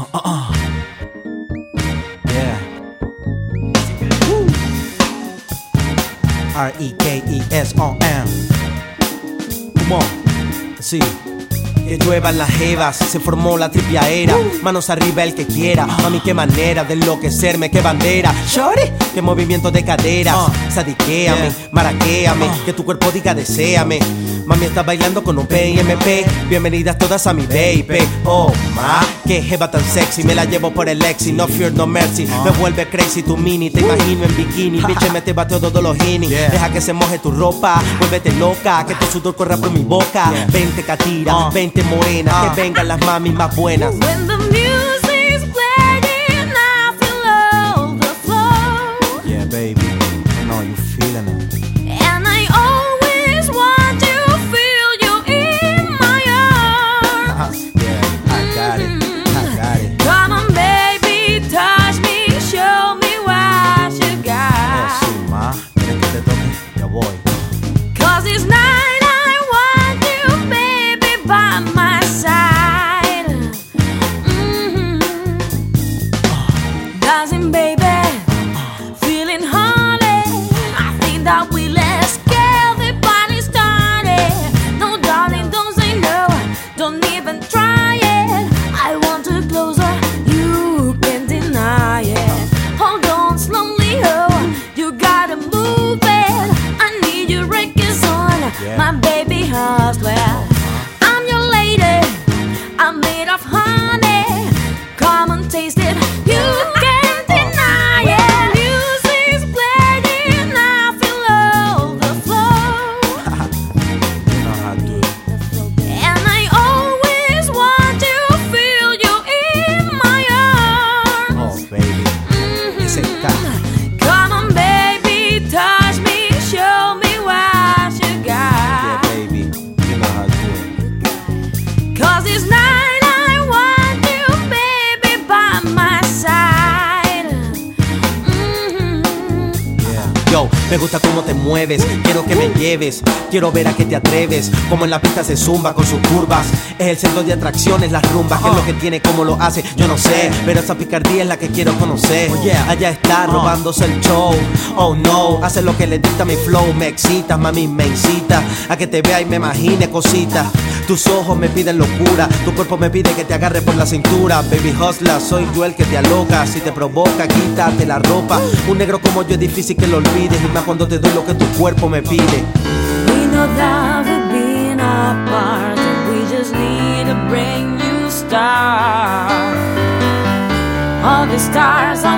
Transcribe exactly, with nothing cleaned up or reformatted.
uh, uh. Yeah. Woo. R E K E S O M. Come on. Sí. Que lluevan las jevas, se formó la tripiaera. Manos arriba el que quiera. Mami, qué manera de enloquecerme, qué bandera. Shorty, qué movimiento de caderas. Sadiquéame, maraquéame, que tu cuerpo diga deséame. Mami está bailando con un P I M P. Bienvenidas todas a mi baby. Oh, ma, qué jeva tan sexy. Me la llevo por el Lexi, no fear, no mercy. Me vuelve crazy tu mini, te imagino en bikini. Bitch, me te bateo todos los guineas. Yeah. Deja que se moje tu ropa, vuélvete loca, que tu sudor corra por mi boca. Yeah. Vente catira, uh. vente morena, uh. que vengan las mamis más buenas. When the music's playing, I feel all the flow. Yeah, baby, I know you feeling it. And I always want to feel you in my arms. Yeah, I got it, I got it. Come on, baby, touch me, show me what you got. Oh, sí, ma, ¿quieres que te toque? Ya voy. Cause it's night, I want you, baby, by my side. Mm-hmm. Dancing, baby, feeling honey. I think that we let's get the party started. No, darling, don't say no, don't even try it. I want to closer, you can't deny it. Hold on slowly, oh, you gotta move it. I need your records on, Yeah. my baby hustler. I'm your lady, I'm made of honey. Come and taste it, you can't deny it. Music's playing, I feel all the flow. You know how to do it. And I always want to feel you in my arms. Oh, baby. Mhm. Ese ca- Come on, baby, touch me, show me what you Yeah, got. baby, you know how to do it. Cause it's night, I want you, baby, by my side. Mhm. Yeah. Yo, me gusta cómo te mueves, quiero que me lleves, quiero ver a qué te atreves, como en la pista se zumba con sus curvas, es el centro de atracciones, las rumbas, qué es lo que tiene, cómo lo hace, yo no sé, pero esa picardía es la que quiero conocer, allá está robándose el show, oh no, hace lo que le dicta mi flow, me excita, mami me incita, a que te vea y me imagine cositas, tus ojos me piden locura, tu cuerpo me pide que te agarre por la cintura, baby hustler, soy yo el que te aloca, si te provoca quítate la ropa, un negro como yo es difícil que lo olvides, y más cuando te doy lo que tu cuerpo me pide. We know that we've been apart, we just need a brand new start. All the stars are